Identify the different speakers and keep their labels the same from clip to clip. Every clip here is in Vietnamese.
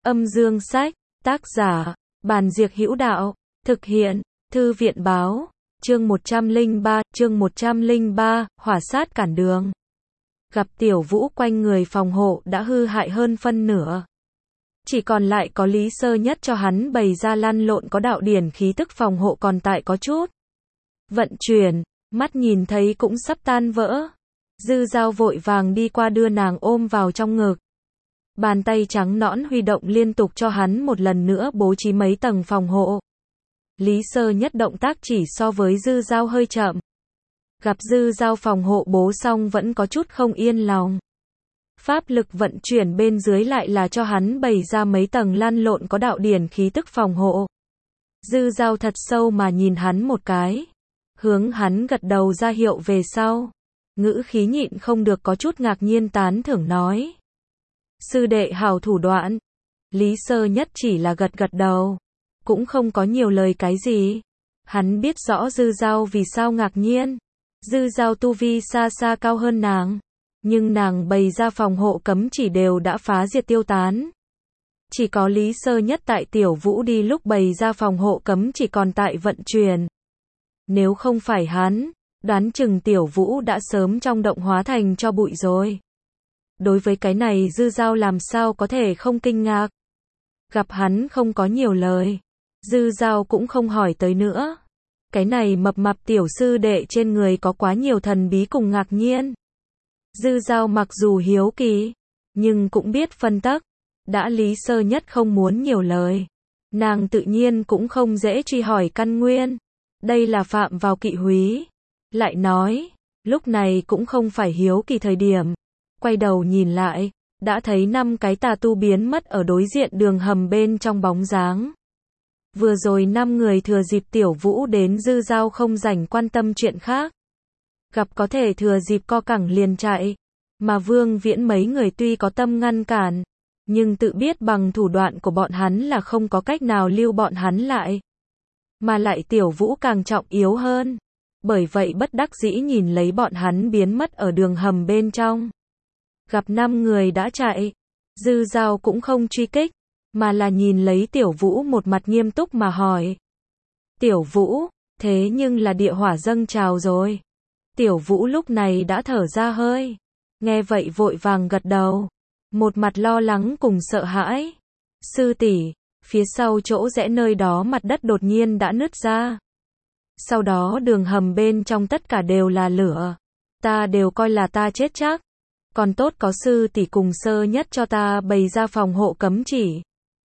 Speaker 1: Âm dương sách, tác giả, Bàn Diệc Hữu Đạo, thực hiện, Thư viện báo, chương 103, hỏa sát cản đường. Gặp Tiểu Vũ quanh người phòng hộ đã hư hại hơn phân nửa. Chỉ còn lại có Lý Sơ Nhất cho hắn bày ra lăn lộn có đạo điển khí tức phòng hộ còn tại có chút vận chuyển, mắt nhìn thấy cũng sắp tan vỡ. Dư Dao vội vàng đi qua đưa nàng ôm vào trong ngực. Bàn tay trắng nõn huy động liên tục cho hắn một lần nữa bố trí mấy tầng phòng hộ. Lý Sơ Nhất động tác chỉ so với Dư Dao hơi chậm. Gặp Dư Dao phòng hộ bố xong vẫn có chút không yên lòng. Pháp lực vận chuyển bên dưới lại là cho hắn bày ra mấy tầng lăn lộn có đạo điển khí tức phòng hộ. Dư Dao thật sâu mà nhìn hắn một cái. Hướng hắn gật đầu ra hiệu về sau. Ngữ khí nhịn không được có chút ngạc nhiên tán thưởng nói. Sư đệ hảo thủ đoạn. Lý Sơ Nhất chỉ là gật gật đầu. Cũng không có nhiều lời cái gì. Hắn biết rõ Dư Dao vì sao ngạc nhiên. Dư Dao tu vi xa xa cao hơn nàng. Nhưng nàng bày ra phòng hộ cấm chỉ đều đã phá diệt tiêu tán. Chỉ có Lý Sơ Nhất tại Tiểu Vũ đi lúc bày ra phòng hộ cấm chỉ còn tại vận chuyển. Nếu không phải hắn, đoán chừng Tiểu Vũ đã sớm trong động hóa thành cho bụi rồi. Đối với cái này Dư Dao làm sao có thể không kinh ngạc. Gặp hắn không có nhiều lời. Dư Dao cũng không hỏi tới nữa. Cái này mập mạp tiểu sư đệ trên người có quá nhiều thần bí cùng ngạc nhiên. Dư Dao mặc dù hiếu kỳ, nhưng cũng biết phân tắc. Đã Lý Sơ Nhất không muốn nhiều lời. Nàng tự nhiên cũng không dễ truy hỏi căn nguyên. Đây là phạm vào kỵ húy. Lại nói, lúc này cũng không phải hiếu kỳ thời điểm. Quay đầu nhìn lại, đã thấy 5 cái tà tu biến mất ở đối diện đường hầm bên trong bóng dáng. Vừa rồi 5 người thừa dịp Tiểu Vũ đến Dư Dao không rảnh quan tâm chuyện khác. Gặp có thể thừa dịp co cẳng liền chạy. Mà Vương Viễn mấy người tuy có tâm ngăn cản, nhưng tự biết bằng thủ đoạn của bọn hắn là không có cách nào lưu bọn hắn lại. Mà lại Tiểu Vũ càng trọng yếu hơn. Bởi vậy bất đắc dĩ nhìn lấy bọn hắn biến mất ở đường hầm bên trong. Gặp 5 người đã chạy, Dư Dao cũng không truy kích, mà là nhìn lấy Tiểu Vũ một mặt nghiêm túc mà hỏi. Tiểu Vũ, thế nhưng là địa hỏa dâng trào rồi. Tiểu Vũ lúc này đã thở ra hơi. Nghe vậy vội vàng gật đầu. Một mặt lo lắng cùng sợ hãi. Sư tỷ, phía sau chỗ rẽ nơi đó mặt đất đột nhiên đã nứt ra. Sau đó đường hầm bên trong tất cả đều là lửa. Ta đều coi là ta chết chắc. Còn tốt có sư tỷ cùng Sơ Nhất cho ta bày ra phòng hộ cấm chỉ.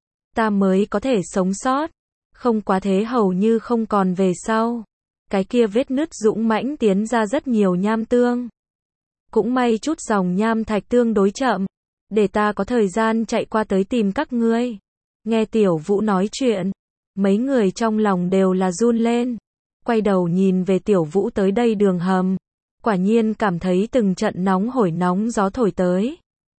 Speaker 1: Ta mới có thể sống sót. Không quá thế hầu như không còn về sau. Cái kia vết nứt dũng mãnh tiến ra rất nhiều nham tương. Cũng may chút dòng nham thạch tương đối chậm. Để ta có thời gian chạy qua tới tìm các ngươi. Nghe Tiểu Vũ nói chuyện. Mấy người trong lòng đều là run lên. Quay đầu nhìn về Tiểu Vũ tới đây đường hầm. Quả nhiên cảm thấy từng trận nóng hổi nóng gió thổi tới.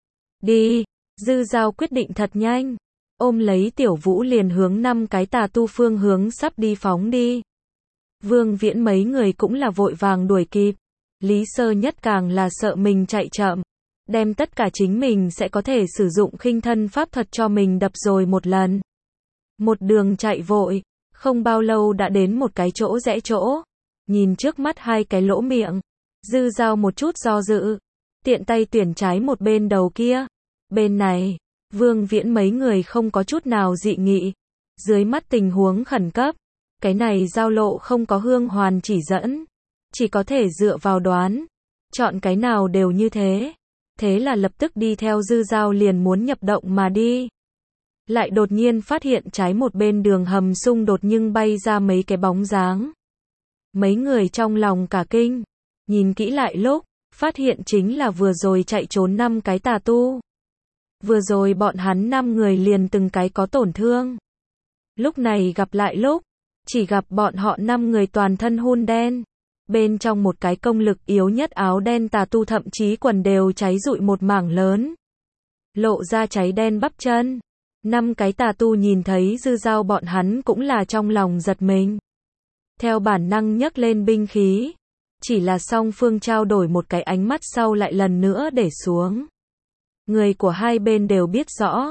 Speaker 1: Đi, Dư Dao quyết định thật nhanh. Ôm lấy Tiểu Vũ liền hướng 5 cái tà tu phương hướng sắp đi phóng đi. Vương Viễn mấy người cũng là vội vàng đuổi kịp. Lý Sơ Nhất càng là sợ mình chạy chậm. Đem tất cả chính mình sẽ có thể sử dụng khinh thân pháp thuật cho mình đập rồi một lần. Một đường chạy vội. Không bao lâu đã đến một cái chỗ rẽ chỗ. Nhìn trước mắt 2 cái lỗ miệng. Dư Dao một chút do dự. Tiện tay tuyển trái một bên đầu kia. Bên này, Vương Viễn mấy người không có chút nào dị nghị. Dưới mắt tình huống khẩn cấp. Cái này giao lộ không có hương hoàn chỉ dẫn. Chỉ có thể dựa vào đoán. Chọn cái nào đều như thế. Thế là lập tức đi theo Dư Dao liền muốn nhập động mà đi. Lại đột nhiên phát hiện trái một bên đường hầm xung đột nhưng bay ra mấy cái bóng dáng. Mấy người trong lòng cả kinh. Nhìn kỹ lại lúc, phát hiện chính là vừa rồi chạy trốn 5 cái tà tu. Vừa rồi bọn hắn 5 người liền từng cái có tổn thương. Lúc này gặp lại lúc, chỉ gặp bọn họ 5 người toàn thân hun đen. Bên trong một cái công lực yếu nhất áo đen tà tu thậm chí quần đều cháy rụi một mảng lớn. Lộ ra cháy đen bắp chân. 5 cái tà tu nhìn thấy Dư Dao bọn hắn cũng là trong lòng giật mình. Theo bản năng nhấc lên binh khí. Chỉ là song phương trao đổi một cái ánh mắt sau lại lần nữa để xuống. Người của hai bên đều biết rõ.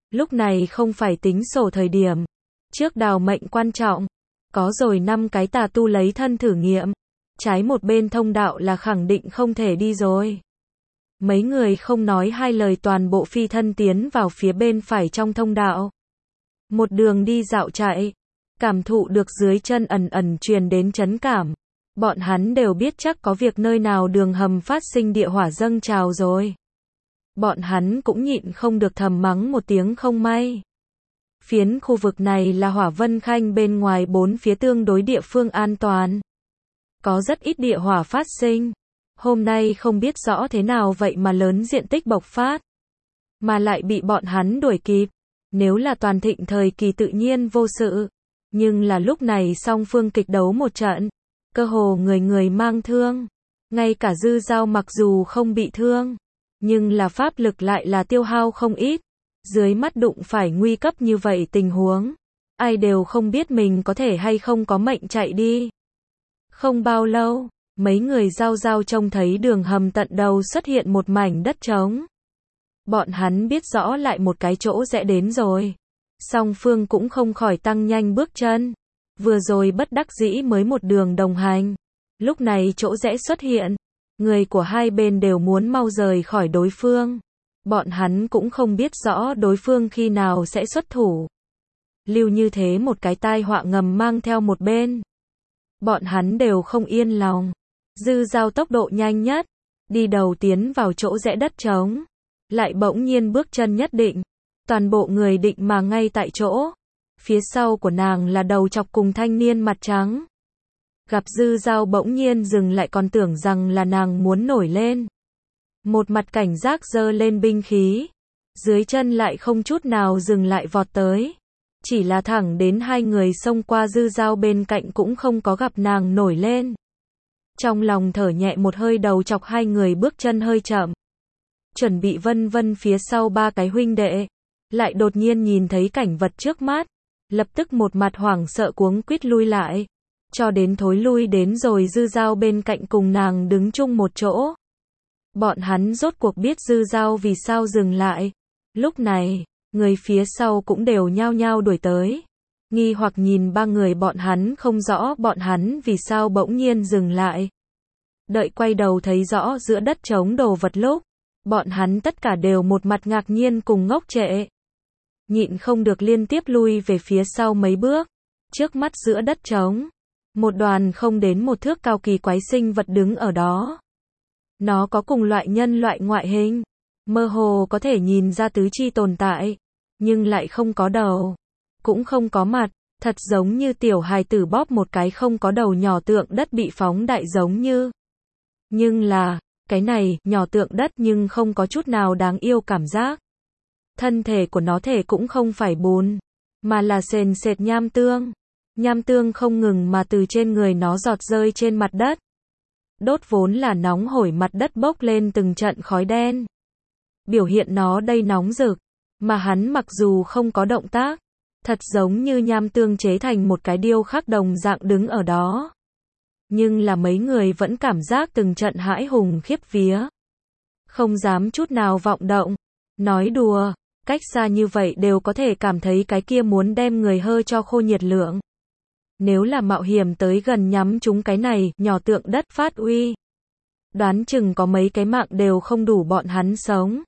Speaker 1: Lúc này không phải tính sổ thời điểm. Trước đào mệnh quan trọng. Có rồi 5 cái tà tu lấy thân thử nghiệm. Trái một bên thông đạo là khẳng định không thể đi rồi. Mấy người không nói hai lời toàn bộ phi thân tiến vào phía bên phải trong thông đạo. Một đường đi dạo chạy. Cảm thụ được dưới chân ẩn ẩn truyền đến chấn cảm. Bọn hắn đều biết chắc có việc nơi nào đường hầm phát sinh địa hỏa dâng trào rồi. Bọn hắn cũng nhịn không được thầm mắng một tiếng không may. Phiến khu vực này là Hỏa Vân Khanh bên ngoài 4 phía tương đối địa phương an toàn. Có rất ít địa hỏa phát sinh. Hôm nay không biết rõ thế nào vậy mà lớn diện tích bộc phát. Mà lại bị bọn hắn đuổi kịp. Nếu là toàn thịnh thời kỳ tự nhiên vô sự. Nhưng là lúc này song phương kịch đấu một trận. Cơ hồ người người mang thương. Ngay cả Dư Dao mặc dù không bị thương. Nhưng là pháp lực lại là tiêu hao không ít. Dưới mắt đụng phải nguy cấp như vậy tình huống. Ai đều không biết mình có thể hay không có mệnh chạy đi. Không bao lâu, mấy người Giao trông thấy đường hầm tận đầu xuất hiện một mảnh đất trống. Bọn hắn biết rõ lại một cái chỗ rẽ đến rồi. Song phương cũng không khỏi tăng nhanh bước chân. Vừa rồi bất đắc dĩ mới một đường đồng hành. Lúc này chỗ rẽ xuất hiện. Người của hai bên đều muốn mau rời khỏi đối phương. Bọn hắn cũng không biết rõ đối phương khi nào sẽ xuất thủ. Lưu như thế một cái tai họa ngầm mang theo một bên. Bọn hắn đều không yên lòng. Dư Dao tốc độ nhanh nhất. Đi đầu tiến vào chỗ rẽ đất trống. Lại bỗng nhiên bước chân nhất định. Toàn bộ người định mà ngay tại chỗ. Phía sau của nàng là đầu chọc cùng thanh niên mặt trắng. Gặp Dư Dao bỗng nhiên dừng lại còn tưởng rằng là nàng muốn nổi lên. Một mặt cảnh giác giơ lên binh khí. Dưới chân lại không chút nào dừng lại vọt tới. Chỉ là thẳng đến hai người xông qua Dư Dao bên cạnh cũng không có gặp nàng nổi lên. Trong lòng thở nhẹ một hơi đầu chọc hai người bước chân hơi chậm. Chuẩn bị vân vân phía sau ba cái huynh đệ. Lại đột nhiên nhìn thấy cảnh vật trước mắt. Lập tức một mặt hoảng sợ cuống quýt lui lại. Cho đến thối lui đến rồi Dư Dao bên cạnh cùng nàng đứng chung một chỗ. Bọn hắn rốt cuộc biết Dư Dao vì sao dừng lại. Lúc này, người phía sau cũng đều nhao nhao đuổi tới. Nghi hoặc nhìn ba người bọn hắn không rõ bọn hắn vì sao bỗng nhiên dừng lại. Đợi quay đầu thấy rõ giữa đất trống đồ vật lúc. Bọn hắn tất cả đều một mặt ngạc nhiên cùng ngốc trệ. Nhịn không được liên tiếp lui về phía sau mấy bước. Trước mắt giữa đất trống. Một đoàn không đến một thước cao kỳ quái sinh vật đứng ở đó. Nó có cùng loại nhân loại ngoại hình. Mơ hồ có thể nhìn ra tứ chi tồn tại. Nhưng lại không có đầu. Cũng không có mặt. Thật giống như tiểu hài tử bóp một cái không có đầu nhỏ tượng đất bị phóng đại giống như. Nhưng là, cái này, nhỏ tượng đất nhưng không có chút nào đáng yêu cảm giác. Thân thể của nó thể cũng không phải bùn. Mà là sền sệt nham tương. Nham tương không ngừng mà từ trên người nó giọt rơi trên mặt đất. Đốt vốn là nóng hổi mặt đất bốc lên từng trận khói đen. Biểu hiện nó đây nóng rực. Mà hắn mặc dù không có động tác. Thật giống như nham tương chế thành một cái điêu khắc đồng dạng đứng ở đó. Nhưng là mấy người vẫn cảm giác từng trận hãi hùng khiếp vía. Không dám chút nào vọng động. Nói đùa, cách xa như vậy đều có thể cảm thấy cái kia muốn đem người hơ cho khô nhiệt lượng. Nếu là mạo hiểm tới gần nhắm chúng cái này, nhỏ tượng đất phát uy. Đoán chừng có mấy cái mạng đều không đủ bọn hắn sống.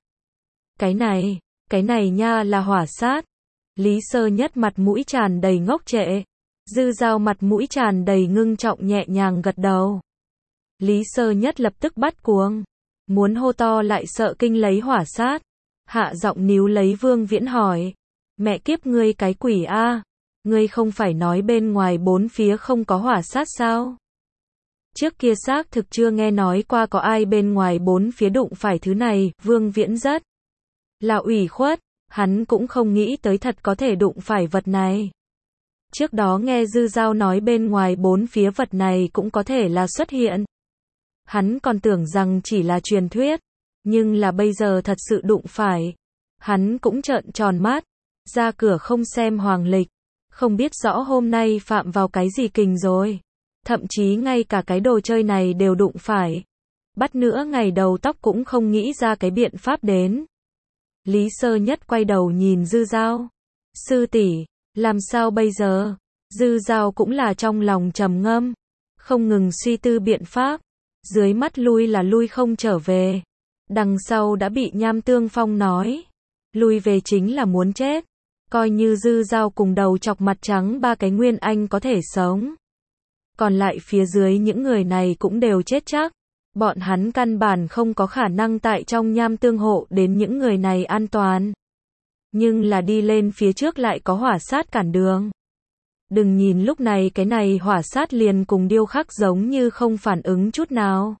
Speaker 1: Cái này nha là hỏa sát. Lý Sơ Nhất mặt mũi tràn đầy ngốc trệ. Dư Dao mặt mũi tràn đầy ngưng trọng nhẹ nhàng gật đầu. Lý Sơ Nhất lập tức bắt cuống. Muốn hô to lại sợ kinh lấy hỏa sát. Hạ giọng níu lấy Vương Viễn hỏi. Mẹ kiếp ngươi cái quỷ a, ngươi không phải nói bên ngoài 4 phía không có hỏa sát sao? Trước kia xác thực chưa nghe nói qua có ai bên ngoài 4 phía đụng phải thứ này. Vương Viễn rất là ủy khuất. Hắn cũng không nghĩ tới thật có thể đụng phải vật này. Trước đó nghe Dư Dao nói bên ngoài 4 phía vật này cũng có thể là xuất hiện. Hắn còn tưởng rằng chỉ là truyền thuyết. Nhưng là bây giờ thật sự đụng phải. Hắn cũng trợn tròn mắt. Ra cửa không xem hoàng lịch. Không biết rõ hôm nay phạm vào cái gì kình rồi. Thậm chí ngay cả cái đồ chơi này đều đụng phải. Bắt nữa ngày đầu tóc cũng không nghĩ ra cái biện pháp đến. Lý Sơ Nhất quay đầu nhìn Dư Dao. Sư tỷ, làm sao bây giờ? Dư Dao cũng là trong lòng trầm ngâm, không ngừng suy tư biện pháp. Dưới mắt lui là lui không trở về. Đằng sau đã bị Nham Tương Phong nói. Lui về chính là muốn chết. Coi như Dư Dao cùng đầu chọc mặt trắng ba cái Nguyên Anh có thể sống. Còn lại phía dưới những người này cũng đều chết chắc. Bọn hắn căn bản không có khả năng tại trong Nham Tương hộ đến những người này an toàn. Nhưng là đi lên phía trước lại có hỏa sát cản đường. Đừng nhìn lúc này cái này hỏa sát liền cùng điêu khắc giống như không phản ứng chút nào.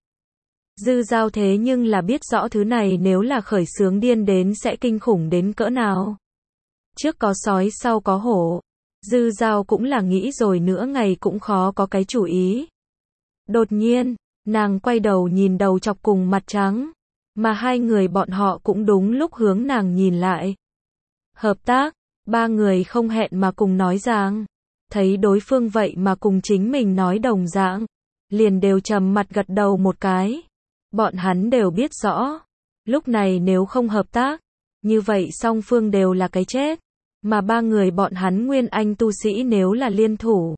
Speaker 1: Dư Dao thế nhưng là biết rõ thứ này nếu là khởi xướng điên đến sẽ kinh khủng đến cỡ nào. Trước có sói sau có hổ. Dư Dao cũng là nghĩ rồi nữa ngày cũng khó có cái chủ ý. Đột nhiên, nàng quay đầu nhìn đầu chọc cùng mặt trắng. Mà hai người bọn họ cũng đúng lúc hướng nàng nhìn lại. Hợp tác, ba người không hẹn mà cùng nói rằng. Thấy đối phương vậy mà cùng chính mình nói đồng dạng. Liền đều trầm mặt gật đầu một cái. Bọn hắn đều biết rõ. Lúc này nếu không hợp tác, như vậy song phương đều là cái chết. Mà ba người bọn hắn Nguyên Anh tu sĩ nếu là liên thủ.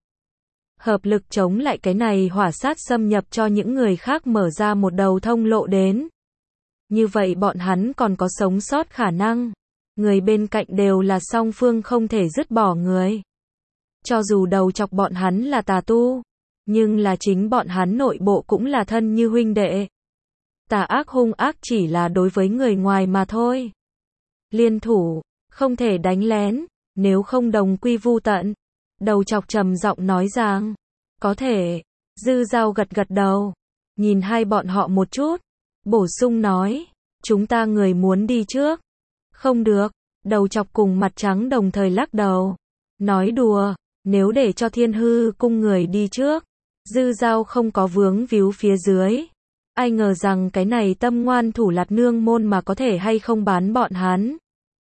Speaker 1: Hợp lực chống lại cái này hỏa sát xâm nhập cho những người khác mở ra một đầu thông lộ đến. Như vậy bọn hắn còn có sống sót khả năng. Người bên cạnh đều là song phương không thể dứt bỏ người. Cho dù đầu chọc bọn hắn là tà tu, nhưng là chính bọn hắn nội bộ cũng là thân như huynh đệ. Tà ác hung ác chỉ là đối với người ngoài mà thôi. Liên thủ, không thể đánh lén, nếu không đồng quy vu tận. Đầu chọc trầm giọng nói rằng, có thể. Dư Dao gật gật đầu, nhìn hai bọn họ một chút, bổ sung nói, chúng ta người muốn đi trước. Không được, đầu chọc cùng mặt trắng đồng thời lắc đầu. Nói đùa, nếu để cho Thiên Hư cung người đi trước, Dư Dao không có vướng víu phía dưới. Ai ngờ rằng cái này tâm ngoan thủ lạt nương môn mà có thể hay không bán bọn hắn.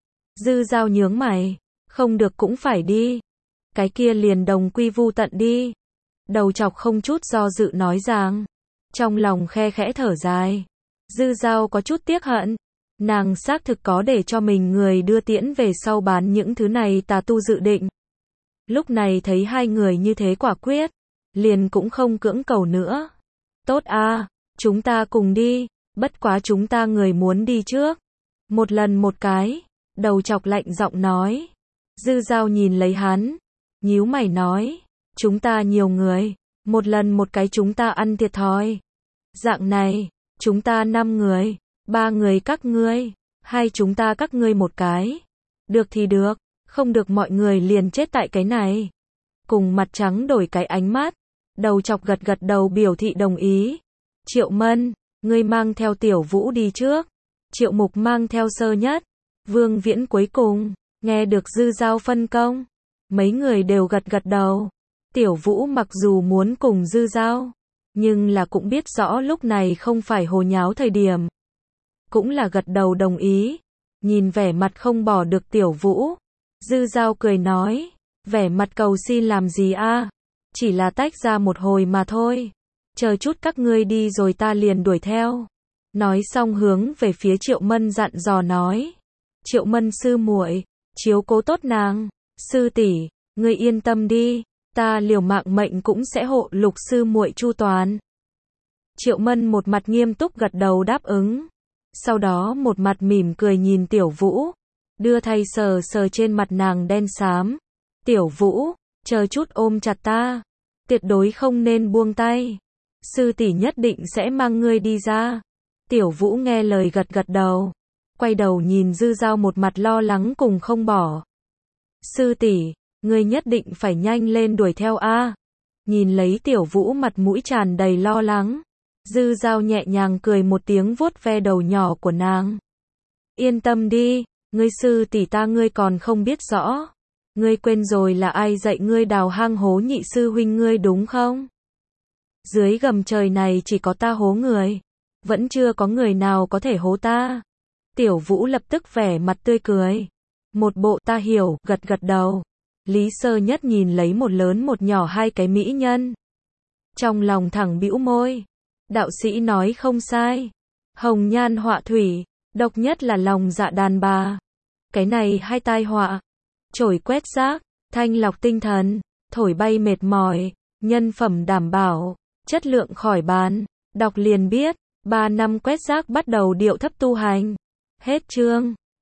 Speaker 1: Dư Dao nhướng mày, không được cũng phải đi. Cái kia liền đồng quy vu tận đi. Đầu chọc không chút do dự nói rằng, trong lòng khe khẽ thở dài. Dư Dao có chút tiếc hận. Nàng xác thực có để cho mình người đưa tiễn về sau bán những thứ này tà tu dự định. Lúc này thấy hai người như thế quả quyết, liền cũng không cưỡng cầu nữa. Tốt a, chúng ta cùng đi, bất quá chúng ta người muốn đi trước. Một lần một cái, đầu chọc lạnh giọng nói. Dư Dao nhìn lấy hắn, nhíu mày nói, chúng ta nhiều người, một lần một cái chúng ta ăn thiệt thòi. Dạng này, chúng ta 5 người, 3 người các ngươi, 2 chúng ta các ngươi một cái. Được thì được, không được mọi người liền chết tại cái này. Cùng mặt trắng đổi cái ánh mắt, đầu chọc gật gật đầu biểu thị đồng ý. Triệu Mân, ngươi mang theo Tiểu Vũ đi trước. Triệu Mục mang theo Sơ Nhất. Vương Viễn cuối cùng, nghe được Dư Dao phân công. Mấy người đều gật gật đầu. Tiểu Vũ mặc dù muốn cùng Dư Dao, nhưng là cũng biết rõ lúc này không phải hồ nháo thời điểm. Cũng là gật đầu đồng ý. Nhìn vẻ mặt không bỏ được Tiểu Vũ, Dư Dao cười nói, vẻ mặt cầu xin làm gì a? Chỉ là tách ra một hồi mà thôi. Chờ chút các ngươi đi rồi ta liền đuổi theo. Nói xong hướng về phía Triệu Mân dặn dò nói. Triệu Mân sư muội, chiếu cố tốt nàng. Sư tỷ, ngươi yên tâm đi, ta liều mạng mệnh cũng sẽ hộ Lục sư muội chu toàn. Triệu Mân một mặt nghiêm túc gật đầu đáp ứng. Sau đó một mặt mỉm cười nhìn Tiểu Vũ, đưa tay sờ sờ trên mặt nàng đen xám. Tiểu Vũ, chờ chút ôm chặt ta, tuyệt đối không nên buông tay. Sư tỷ nhất định sẽ mang ngươi đi ra. Tiểu Vũ nghe lời gật gật đầu, quay đầu nhìn Dư Dao một mặt lo lắng cùng không bỏ. Sư tỷ, ngươi nhất định phải nhanh lên đuổi theo a. Nhìn lấy Tiểu Vũ mặt mũi tràn đầy lo lắng, Dư Dao nhẹ nhàng cười một tiếng vuốt ve đầu nhỏ của nàng. Yên tâm đi, ngươi sư tỷ ta ngươi còn không biết rõ. Ngươi quên rồi là ai dạy ngươi đào hang hố nhị sư huynh ngươi đúng không? Dưới gầm trời này chỉ có ta hố người, vẫn chưa có người nào có thể hố ta. Tiểu Vũ lập tức vẻ mặt tươi cười. Một bộ ta hiểu, gật gật đầu. Lý Sơ Nhất nhìn lấy một lớn một nhỏ hai cái mỹ nhân. Trong lòng thẳng bĩu môi. Đạo sĩ nói không sai. Hồng nhan họa thủy, Độc nhất là lòng dạ đàn bà. Cái này hai tai họa. Chổi quét rác, thanh lọc tinh thần, thổi bay mệt mỏi, nhân phẩm đảm bảo, chất lượng khỏi bàn. Đọc liền biết, 3 năm quét rác bắt đầu điệu thấp tu hành. Hết chương.